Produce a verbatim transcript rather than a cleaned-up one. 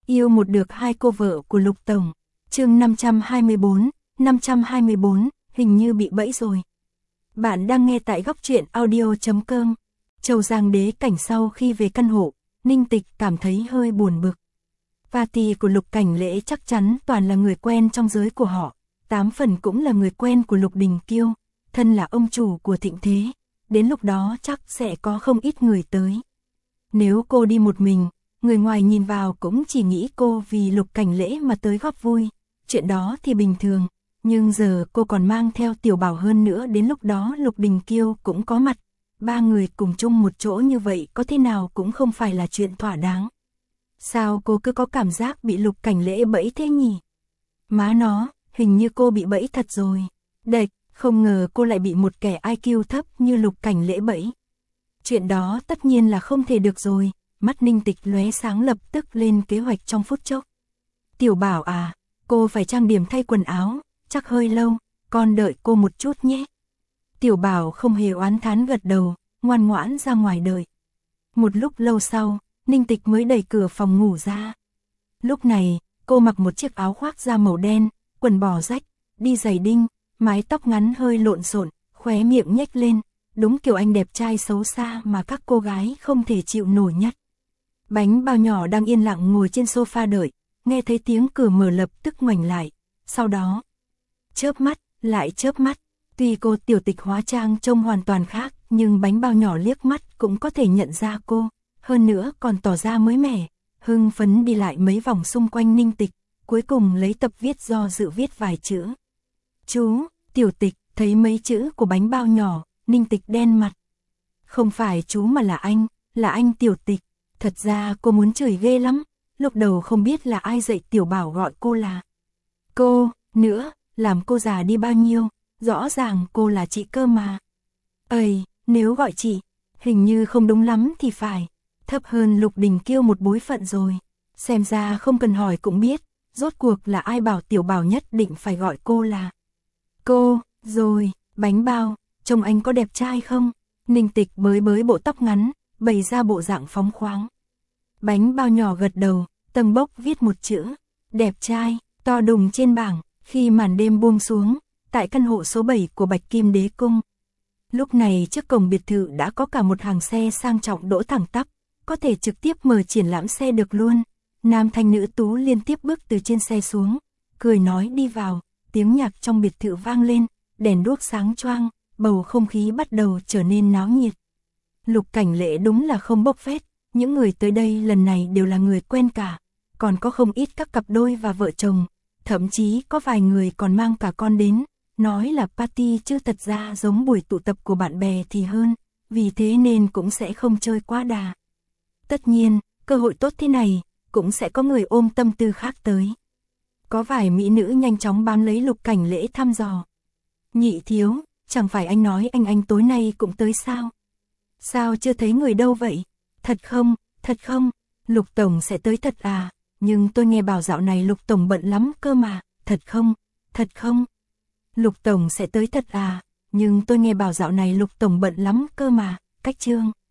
Yêu một được hai cô vợ của Lục Tổng. Chương năm trăm hai mươi bốn, năm trăm hai mươi bốn, hình như bị bẫy rồi. Bạn đang nghe tại góc truyện audio chấm com. Châu Giang đế cảnh sau khi về căn hộ, Ninh Tịch cảm thấy hơi buồn bực. Party của Lục Cảnh Lễ chắc chắn toàn là người quen trong giới của họ, tám phần cũng là người quen của Lục Đình Kiêu, thân là ông chủ của Thịnh Thế, đến lúc đó chắc sẽ có không ít người tới. Nếu cô đi một mình, người ngoài nhìn vào cũng chỉ nghĩ cô vì Lục Cảnh Lễ mà tới góp vui, chuyện đó thì bình thường, nhưng giờ cô còn mang theo Tiểu Bảo hơn nữa, đến lúc đó Lục Đình Kiêu cũng có mặt, ba người cùng chung một chỗ như vậy có thế nào cũng không phải là chuyện thỏa đáng. Sao cô cứ có cảm giác bị Lục Cảnh Lễ bẫy thế nhỉ? Má nó, hình như cô bị bẫy thật rồi. Đệch, không ngờ cô lại bị một kẻ i kiu thấp như Lục Cảnh Lễ bẫy. Chuyện đó tất nhiên là không thể được rồi, mắt Ninh Tịch lóe sáng lập tức lên kế hoạch trong phút chốc. Tiểu Bảo à, cô phải trang điểm thay quần áo, chắc hơi lâu, con đợi cô một chút nhé. Tiểu Bảo không hề oán thán gật đầu, ngoan ngoãn ra ngoài đợi. Một lúc lâu sau, Ninh Tịch mới đẩy cửa phòng ngủ ra. Lúc này, cô mặc một chiếc áo khoác da màu đen, quần bò rách, đi giày đinh, mái tóc ngắn hơi lộn xộn, khóe miệng nhếch lên, đúng kiểu anh đẹp trai xấu xa mà các cô gái không thể chịu nổi nhất. Bánh bao nhỏ đang yên lặng ngồi trên sofa đợi, nghe thấy tiếng cửa mở lập tức ngoảnh lại, sau đó chớp mắt, lại chớp mắt, tuy cô Tiểu Tịch hóa trang trông hoàn toàn khác, nhưng bánh bao nhỏ liếc mắt cũng có thể nhận ra cô, hơn nữa còn tỏ ra mới mẻ, hưng phấn đi lại mấy vòng xung quanh Ninh Tịch, cuối cùng lấy tập viết do dự viết vài chữ. Chú, Tiểu Tịch, thấy mấy chữ của bánh bao nhỏ, Ninh Tịch đen mặt. Không phải chú mà là anh, là anh Tiểu Tịch. Thật ra cô muốn chửi ghê lắm, lúc đầu không biết là ai dạy Tiểu Bảo gọi cô là cô, nữa, làm cô già đi bao nhiêu, rõ ràng cô là chị cơ mà. Ây, nếu gọi chị, hình như không đúng lắm thì phải, thấp hơn Lục Đình Kiêu một bối phận rồi. Xem ra không cần hỏi cũng biết, rốt cuộc là ai bảo Tiểu Bảo nhất định phải gọi cô là cô, rồi, bánh bao, trông anh có đẹp trai không? Ninh Tịch bới bới bộ tóc ngắn, bày ra bộ dạng phóng khoáng. Bánh bao nhỏ gật đầu, tầng bốc viết một chữ, đẹp trai, to đùng trên bảng, khi màn đêm buông xuống, tại căn hộ số bảy của Bạch Kim Đế Cung. Lúc này trước cổng biệt thự đã có cả một hàng xe sang trọng đỗ thẳng tắp, có thể trực tiếp mở triển lãm xe được luôn. Nam thanh nữ tú liên tiếp bước từ trên xe xuống, cười nói đi vào, tiếng nhạc trong biệt thự vang lên, đèn đuốc sáng choang, bầu không khí bắt đầu trở nên náo nhiệt. Lục Cảnh Lễ đúng là không bốc phét, những người tới đây lần này đều là người quen cả, còn có không ít các cặp đôi và vợ chồng, thậm chí có vài người còn mang cả con đến, nói là party chứ thật ra giống buổi tụ tập của bạn bè thì hơn, vì thế nên cũng sẽ không chơi quá đà. Tất nhiên, cơ hội tốt thế này, cũng sẽ có người ôm tâm tư khác tới. Có vài mỹ nữ nhanh chóng bám lấy Lục Cảnh Lễ thăm dò. Nhị thiếu, chẳng phải anh nói anh anh tối nay cũng tới sao? Sao chưa thấy người đâu vậy? Thật không, thật không, Lục Tổng sẽ tới thật à? Nhưng tôi nghe bảo dạo này Lục Tổng bận lắm cơ mà, thật không, thật không? Lục Tổng sẽ tới thật à? Nhưng tôi nghe bảo dạo này Lục Tổng bận lắm cơ mà, cách chương.